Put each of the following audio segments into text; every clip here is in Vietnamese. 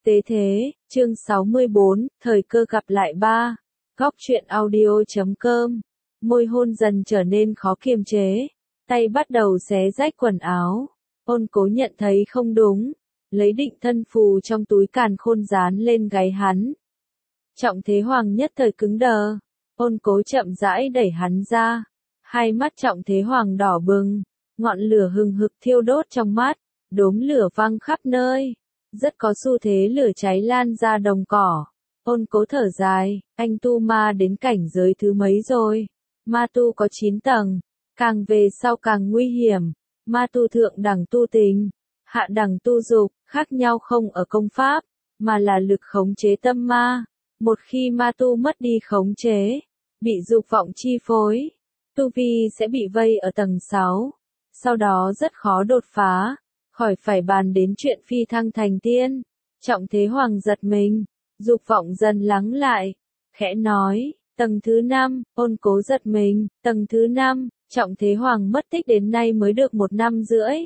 Tế thế, chương 64, thời cơ gặp lại ba. Góc truyện audio.com. Môi hôn dần trở nên khó kiềm chế. Tay bắt đầu xé rách quần áo. Ôn Cố nhận thấy không đúng. Lấy định thân phù trong túi càn khôn dán lên gáy hắn. Trọng Thế Hoàng nhất thời cứng đờ. Ôn Cố chậm rãi đẩy hắn ra. Hai mắt Trọng Thế Hoàng đỏ bừng. Ngọn lửa hừng hực thiêu đốt trong mắt. Đốm lửa văng khắp nơi. Rất có xu thế lửa cháy lan ra đồng cỏ. Ôn Cố thở dài, anh tu ma đến cảnh giới thứ mấy rồi? Ma tu có 9 tầng, càng về sau càng nguy hiểm. Ma tu thượng đẳng tu tình, hạ đẳng tu dục, khác nhau không ở công pháp, mà là lực khống chế tâm ma. Một khi ma tu mất đi khống chế, bị dục vọng chi phối, tu vi sẽ bị vây ở tầng 6, sau đó rất khó đột phá. Khỏi phải bàn đến chuyện phi thăng thành tiên. Trọng Thế Hoàng giật mình, dục vọng dần lắng lại, khẽ nói, tầng thứ 5, Ôn Cố giật mình, tầng thứ 5, Trọng Thế Hoàng mất tích đến nay mới được 1 năm rưỡi.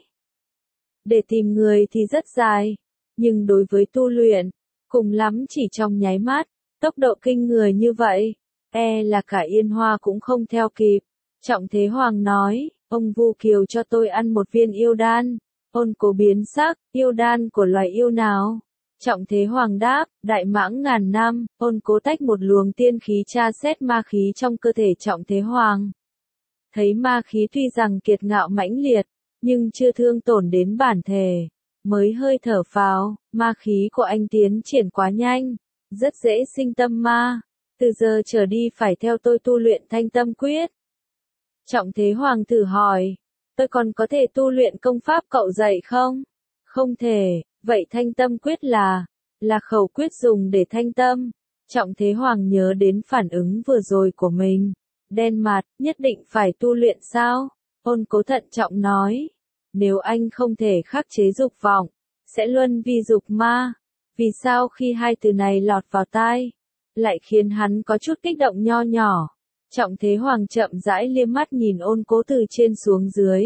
Để tìm người thì rất dài, nhưng đối với tu luyện, cùng lắm chỉ trong nháy mắt, tốc độ kinh người như vậy, là cả Yên Hoa cũng không theo kịp. Trọng Thế Hoàng nói, ông Vu Kiều cho tôi ăn một viên yêu đan. Ôn Cố biến sắc, yêu đan của loài yêu nào? Trọng Thế Hoàng đáp, đại mãng ngàn năm. Ôn Cố tách một luồng tiên khí tra xét ma khí trong cơ thể Trọng Thế Hoàng. Thấy ma khí tuy rằng kiệt ngạo mãnh liệt, nhưng chưa thương tổn đến bản thể. Mới hơi thở phào, ma khí của anh tiến triển quá nhanh, rất dễ sinh tâm ma. Từ giờ trở đi phải theo tôi tu luyện Thanh Tâm Quyết. Trọng Thế Hoàng thử hỏi, tôi còn có thể tu luyện công pháp cậu dạy không? Không thể, vậy Thanh Tâm Quyết là khẩu quyết dùng để thanh tâm. Trọng Thế Hoàng nhớ đến phản ứng vừa rồi của mình. Đen mặt, nhất định phải tu luyện sao? Ôn Cố thận trọng nói, nếu anh không thể khắc chế dục vọng, sẽ luân vi dục ma. Vì sao khi hai từ này lọt vào tai, lại khiến hắn có chút kích động nho nhỏ? Trọng Thế Hoàng chậm rãi liếc mắt nhìn Ôn Cố từ trên xuống dưới.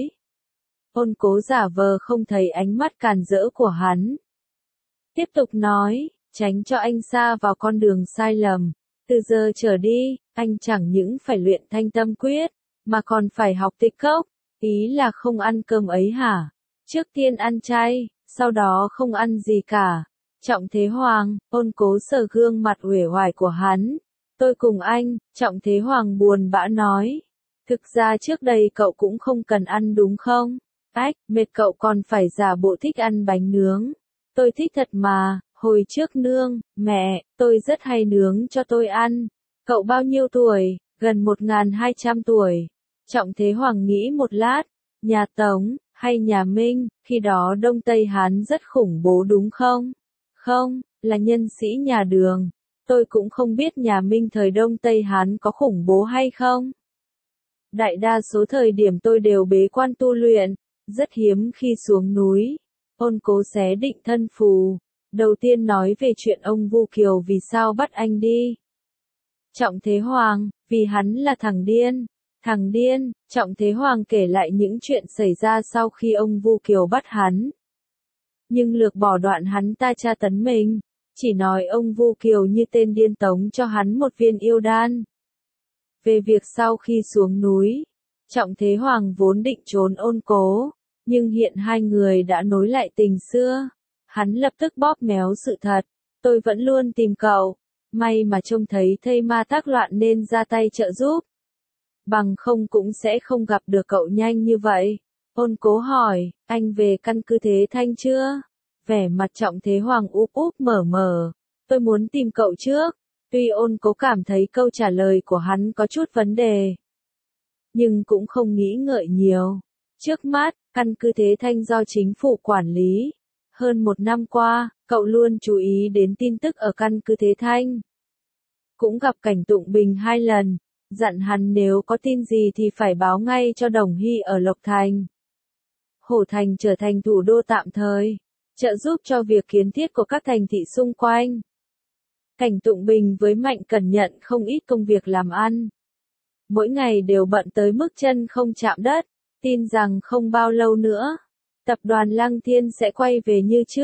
Ôn Cố giả vờ không thấy ánh mắt càn rỡ của hắn. Tiếp tục nói, tránh cho anh sa vào con đường sai lầm. Từ giờ trở đi, anh chẳng những phải luyện Thanh Tâm Quyết, mà còn phải học tịch cốc. Ý là không ăn cơm ấy hả? Trước tiên ăn chay, sau đó không ăn gì cả. Trọng Thế Hoàng, Ôn Cố sờ gương mặt uể oải của hắn. Tôi cùng anh, Trọng Thế Hoàng buồn bã nói. Thực ra trước đây cậu cũng không cần ăn đúng không? Mệt cậu còn phải giả bộ thích ăn bánh nướng. Tôi thích thật mà, hồi trước nương, mẹ, tôi rất hay nướng cho tôi ăn. Cậu bao nhiêu tuổi? Gần 1200 tuổi. Trọng Thế Hoàng nghĩ một lát, nhà Tống, hay nhà Minh, khi đó Đông Tây Hán rất khủng bố đúng không? Không, là nhân sĩ nhà Đường. Tôi cũng không biết nhà Minh thời Đông Tây Hán có khủng bố hay không. Đại đa số thời điểm tôi đều bế quan tu luyện, rất hiếm khi xuống núi. Ôn Cố xé định thân phù, đầu tiên nói về chuyện ông Vu Kiều vì sao bắt anh đi. Trọng Thế Hoàng, vì hắn là thằng điên. Thằng điên, Trọng Thế Hoàng kể lại những chuyện xảy ra sau khi ông Vu Kiều bắt hắn. Nhưng lược bỏ đoạn hắn ta tra tấn mình. Chỉ nói ông Vu Kiều như tên điên tống cho hắn một viên yêu đan. Về việc sau khi xuống núi, Trọng Thế Hoàng vốn định trốn Ôn Cố, nhưng hiện hai người đã nối lại tình xưa. Hắn lập tức bóp méo sự thật, tôi vẫn luôn tìm cậu, may mà trông thấy thây ma tác loạn nên ra tay trợ giúp. Bằng không cũng sẽ không gặp được cậu nhanh như vậy. Ôn Cố hỏi, anh về căn cứ Thế Thanh chưa? Vẻ mặt Trọng Thế Hoàng úp úp mở mở. Tôi muốn tìm cậu trước. Tuy Ôn Cố cảm thấy câu trả lời của hắn có chút vấn đề, nhưng cũng không nghĩ ngợi nhiều. Trước mắt, căn cứ Thế Thanh do chính phủ quản lý. Hơn 1 năm qua, cậu luôn chú ý đến tin tức ở căn cứ Thế Thanh. Cũng gặp Cảnh Tụng Bình 2 lần, dặn hắn nếu có tin gì thì phải báo ngay cho Đồng Hy ở Lộc Thành. Hổ Thành trở thành thủ đô tạm thời, trợ giúp cho việc kiến thiết của các thành thị xung quanh. Cảnh Tụng Bình với Mạnh Cẩn nhận không ít công việc làm ăn. Mỗi ngày đều bận tới mức chân không chạm đất, tin rằng không bao lâu nữa, tập đoàn Lăng Thiên sẽ quay về như trước.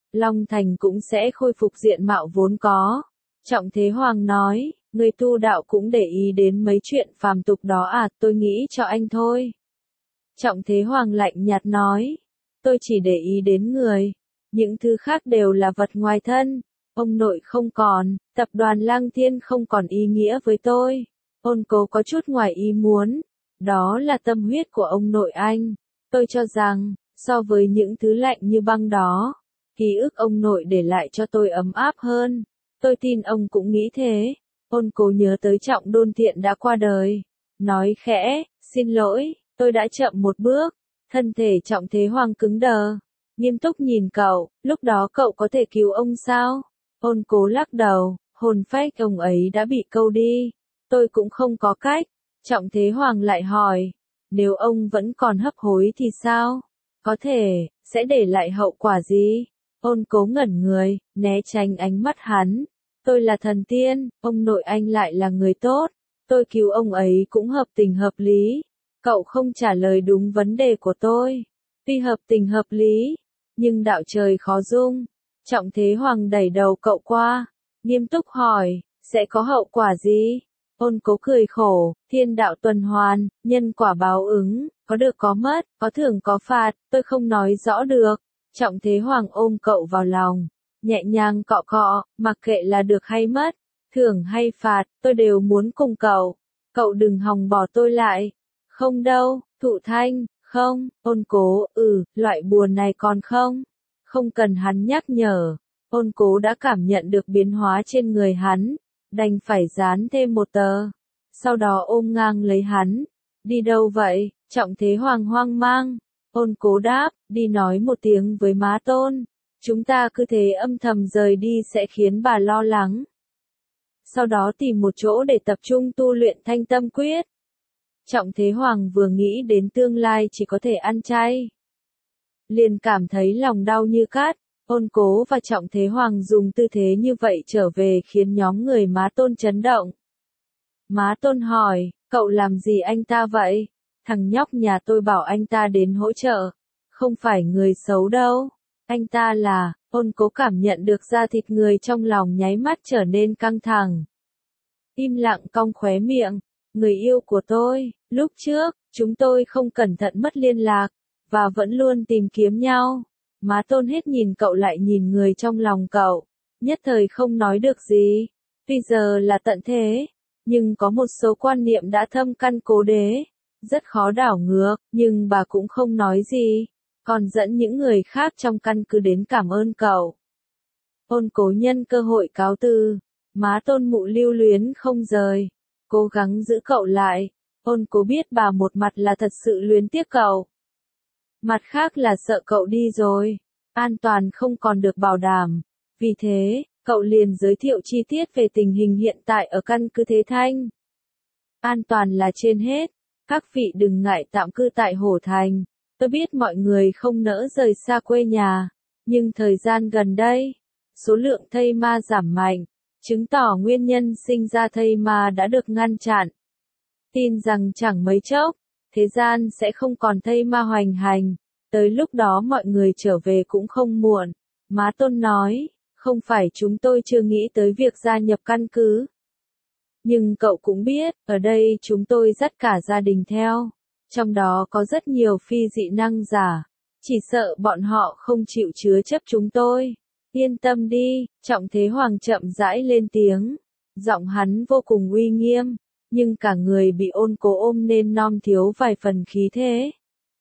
Long Thành cũng sẽ khôi phục diện mạo vốn có. Trọng Thế Hoàng nói, người tu đạo cũng để ý đến mấy chuyện phàm tục đó à, tôi nghĩ cho anh thôi. Trọng Thế Hoàng lạnh nhạt nói, tôi chỉ để ý đến người, những thứ khác đều là vật ngoài thân. Ông nội không còn, tập đoàn Lang Thiên không còn ý nghĩa với tôi. Ôn Cố có chút ngoài ý muốn, đó là tâm huyết của ông nội anh. Tôi cho rằng, so với những thứ lạnh như băng đó, ký ức ông nội để lại cho tôi ấm áp hơn. Tôi tin ông cũng nghĩ thế. Ôn Cố nhớ tới Trọng Đôn Thiện đã qua đời. Nói khẽ, xin lỗi, tôi đã chậm một bước. Thân thể Trọng Thế Hoàng cứng đờ. Nghiêm túc nhìn cậu, lúc đó cậu có thể cứu ông sao? Ôn Cố lắc đầu, hồn phách ông ấy đã bị câu đi. Tôi cũng không có cách. Trọng Thế Hoàng lại hỏi, nếu ông vẫn còn hấp hối thì sao? Có thể, sẽ để lại hậu quả gì? Ôn Cố ngẩn người, né tránh ánh mắt hắn. Tôi là thần tiên, ông nội anh lại là người tốt. Tôi cứu ông ấy cũng hợp tình hợp lý. Cậu không trả lời đúng vấn đề của tôi. Tuy hợp tình hợp lý, nhưng đạo trời khó dung. Trọng Thế Hoàng đẩy đầu cậu qua, nghiêm túc hỏi, sẽ có hậu quả gì? Ôn Cố cười khổ, thiên đạo tuần hoàn, nhân quả báo ứng, có được có mất, có thưởng có phạt, tôi không nói rõ được. Trọng Thế Hoàng ôm cậu vào lòng, nhẹ nhàng cọ cọ, mặc kệ là được hay mất, thưởng hay phạt, tôi đều muốn cùng cậu. Cậu đừng hòng bỏ tôi lại. Không đâu, Thụ Thanh, không, Ôn Cố, loại bùa này còn không? Không cần hắn nhắc nhở, Ôn Cố đã cảm nhận được biến hóa trên người hắn, đành phải dán thêm một tờ. Sau đó ôm ngang lấy hắn. Đi đâu vậy? Trọng Thế Hoàng hoang mang. Ôn Cố đáp, đi nói một tiếng với má Tôn. Chúng ta cứ thế âm thầm rời đi sẽ khiến bà lo lắng. Sau đó tìm một chỗ để tập trung tu luyện Thanh Tâm Quyết. Trọng Thế Hoàng vừa nghĩ đến tương lai chỉ có thể ăn chay, liền cảm thấy lòng đau như cắt. Ôn Cố và Trọng Thế Hoàng dùng tư thế như vậy trở về khiến nhóm người má Tôn chấn động. Má Tôn hỏi, cậu làm gì anh ta vậy? Thằng nhóc nhà tôi bảo anh ta đến hỗ trợ. Không phải người xấu đâu. Anh ta là, Ôn Cố cảm nhận được da thịt người trong lòng nháy mắt trở nên căng thẳng. Im lặng cong khóe miệng. Người yêu của tôi, lúc trước, chúng tôi không cẩn thận mất liên lạc, và vẫn luôn tìm kiếm nhau. Má Tôn hết nhìn cậu lại nhìn người trong lòng cậu, nhất thời không nói được gì. Tuy giờ là tận thế, nhưng có một số quan niệm đã thâm căn cố đế, rất khó đảo ngược, nhưng bà cũng không nói gì, còn dẫn những người khác trong căn cứ đến cảm ơn cậu. Ôn Cố nhân cơ hội cáo từ, má Tôn mụ lưu luyến không rời, cố gắng giữ cậu lại. Ôn Cố biết bà một mặt là thật sự luyến tiếc cậu, mặt khác là sợ cậu đi rồi, an toàn không còn được bảo đảm. Vì thế, cậu liền giới thiệu chi tiết về tình hình hiện tại ở căn cứ Thế Thanh. An toàn là trên hết, các vị đừng ngại tạm cư tại Hổ Thành. Tôi biết mọi người không nỡ rời xa quê nhà, nhưng thời gian gần đây, số lượng thây ma giảm mạnh, chứng tỏ nguyên nhân sinh ra thây ma đã được ngăn chặn. Tin rằng chẳng mấy chốc, thế gian sẽ không còn thây ma hoành hành, tới lúc đó mọi người trở về cũng không muộn. Má Tôn nói, không phải chúng tôi chưa nghĩ tới việc gia nhập căn cứ. Nhưng cậu cũng biết, ở đây chúng tôi dắt cả gia đình theo. Trong đó có rất nhiều phi dị năng giả. Chỉ sợ bọn họ không chịu chứa chấp chúng tôi. Yên tâm đi, Trọng Thế Hoàng chậm rãi lên tiếng. Giọng hắn vô cùng uy nghiêm, nhưng cả người bị Ôn Cố ôm nên non thiếu vài phần khí thế.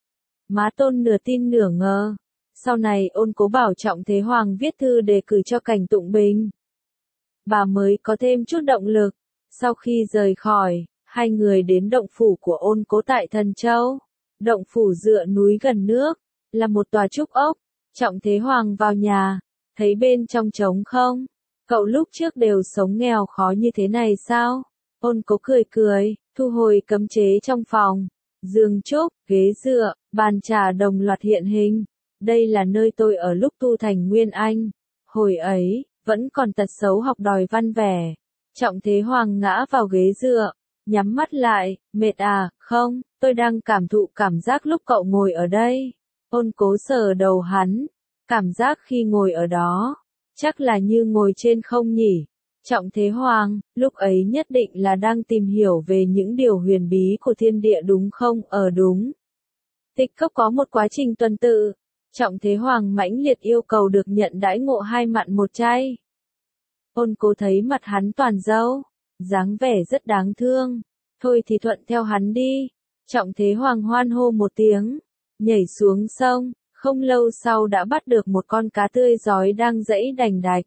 Má Tôn nửa tin nửa ngờ. Sau này Ôn Cố bảo Trọng Thế Hoàng viết thư đề cử cho Cảnh Tụng Bình. Bà mới có thêm chút động lực. Sau khi rời khỏi, hai người đến động phủ của Ôn Cố tại Thần Châu. Động phủ dựa núi gần nước, là một tòa trúc ốc. Trọng Thế Hoàng vào nhà, thấy bên trong trống không. Cậu lúc trước đều sống nghèo khó như thế này sao? Ôn Cố cười cười, thu hồi cấm chế trong phòng. Giường trúc, ghế dựa, bàn trà đồng loạt hiện hình. Đây là nơi tôi ở lúc tu thành Nguyên Anh. Hồi ấy, vẫn còn tật xấu học đòi văn vẻ. Trọng Thế Hoàng ngã vào ghế dựa, nhắm mắt lại, mệt à, không, tôi đang cảm thụ cảm giác lúc cậu ngồi ở đây. Ôn Cố sờ đầu hắn, Cảm giác khi ngồi ở đó, chắc là như ngồi trên không nhỉ? Trọng Thế Hoàng, lúc ấy nhất định là đang tìm hiểu về những điều huyền bí của thiên địa đúng không? Đúng. Tịch cốc có một quá trình tuần tự. Trọng Thế Hoàng mãnh liệt yêu cầu được nhận đãi ngộ 2 mặn 1 chay. Ôn Cố thấy mặt hắn toàn râu, dáng vẻ rất đáng thương. Thôi thì thuận theo hắn đi. Trọng Thế Hoàng hoan hô một tiếng, nhảy xuống sông, không lâu sau đã bắt được một con cá tươi rói đang giãy đành đạch.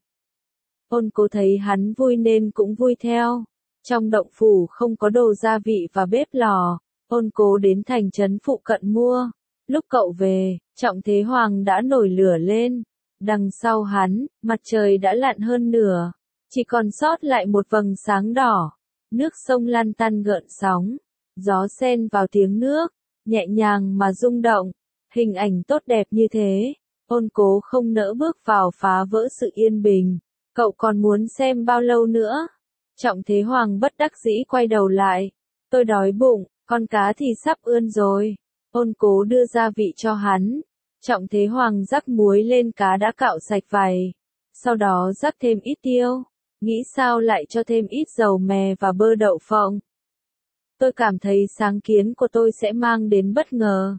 Ôn Cố thấy hắn vui nên cũng vui theo. Trong động phủ không có đồ gia vị và bếp lò, Ôn Cố đến thành trấn phụ cận mua. Lúc cậu về, Trọng Thế Hoàng đã nổi lửa lên. Đằng sau hắn, mặt trời đã lặn hơn nửa, chỉ còn sót lại một vầng sáng đỏ. Nước sông lăn tăn gợn sóng, gió xen vào tiếng nước, nhẹ nhàng mà rung động. Hình ảnh tốt đẹp như thế, Ôn Cố không nỡ bước vào phá vỡ sự yên bình. Cậu còn muốn xem bao lâu nữa? Trọng Thế Hoàng bất đắc dĩ quay đầu lại. Tôi đói bụng, con cá thì sắp ươn rồi. Ôn Cố đưa gia vị cho hắn. Trọng Thế Hoàng rắc muối lên cá đã cạo sạch vài. Sau đó rắc thêm ít tiêu. Nghĩ sao lại cho thêm ít dầu mè và bơ đậu phộng. Tôi cảm thấy sáng kiến của tôi sẽ mang đến bất ngờ.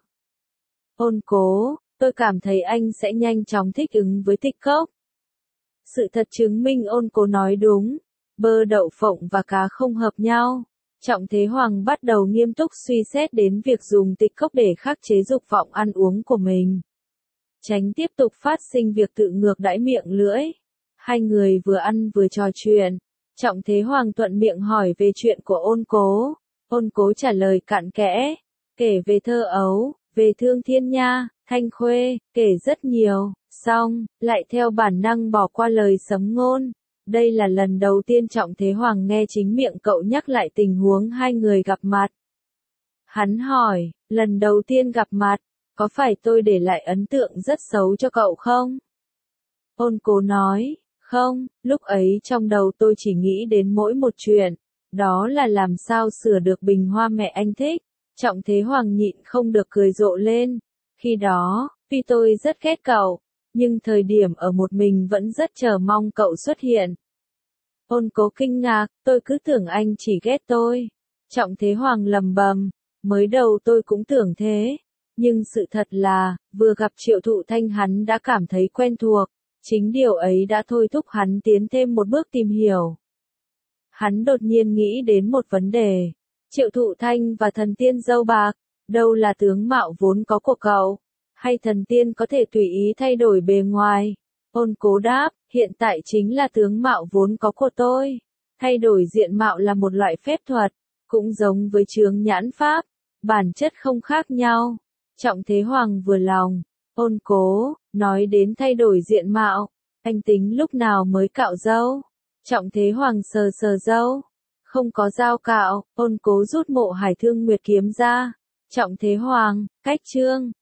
Ôn Cố, tôi cảm thấy anh sẽ nhanh chóng thích ứng với tịch cốc. Sự thật chứng minh Ôn Cố nói đúng. Bơ đậu phộng và cá không hợp nhau. Trọng Thế Hoàng bắt đầu nghiêm túc suy xét đến việc dùng tịch cốc để khắc chế dục vọng ăn uống của mình. Tránh tiếp tục phát sinh việc tự ngược đãi miệng lưỡi. Hai người vừa ăn vừa trò chuyện. Trọng Thế Hoàng thuận miệng hỏi về chuyện của Ôn Cố. Ôn Cố trả lời cặn kẽ. Kể về thơ ấu, về Thương Thiên Nha, Thanh Khuê, kể rất nhiều. Xong, lại theo bản năng bỏ qua lời sấm ngôn. Đây là lần đầu tiên Trọng Thế Hoàng nghe chính miệng cậu nhắc lại tình huống hai người gặp mặt. Hắn hỏi, lần đầu tiên gặp mặt, có phải tôi để lại ấn tượng rất xấu cho cậu không? Ôn Cố nói, không, lúc ấy trong đầu tôi chỉ nghĩ đến mỗi một chuyện, đó là làm sao sửa được bình hoa mẹ anh thích. Trọng Thế Hoàng nhịn không được cười rộ lên. Khi đó, vì tôi rất ghét cậu, nhưng thời điểm ở một mình vẫn rất chờ mong cậu xuất hiện. Ôn Cố kinh ngạc, tôi cứ tưởng anh chỉ ghét tôi. Trọng Thế Hoàng lầm bầm, mới đầu tôi cũng tưởng thế. Nhưng sự thật là, vừa gặp Triệu Thụ Thanh hắn đã cảm thấy quen thuộc. Chính điều ấy đã thôi thúc hắn tiến thêm một bước tìm hiểu. Hắn đột nhiên nghĩ đến một vấn đề. Triệu Thụ Thanh và thần tiên dâu bạc, đâu là tướng mạo vốn có của cậu? Hay thần tiên có thể tùy ý thay đổi bề ngoài? Ôn Cố đáp, hiện tại chính là tướng mạo vốn có của tôi. Thay đổi diện mạo là một loại phép thuật, cũng giống với chướng nhãn pháp, bản chất không khác nhau. Trọng Thế Hoàng vừa lòng. Ôn Cố, nói đến thay đổi diện mạo, anh tính lúc nào mới cạo râu? Trọng Thế Hoàng sờ sờ râu. Không có dao cạo, Ôn Cố rút Mộ Hải Thương Nguyệt kiếm ra. Trọng Thế Hoàng, cách chương.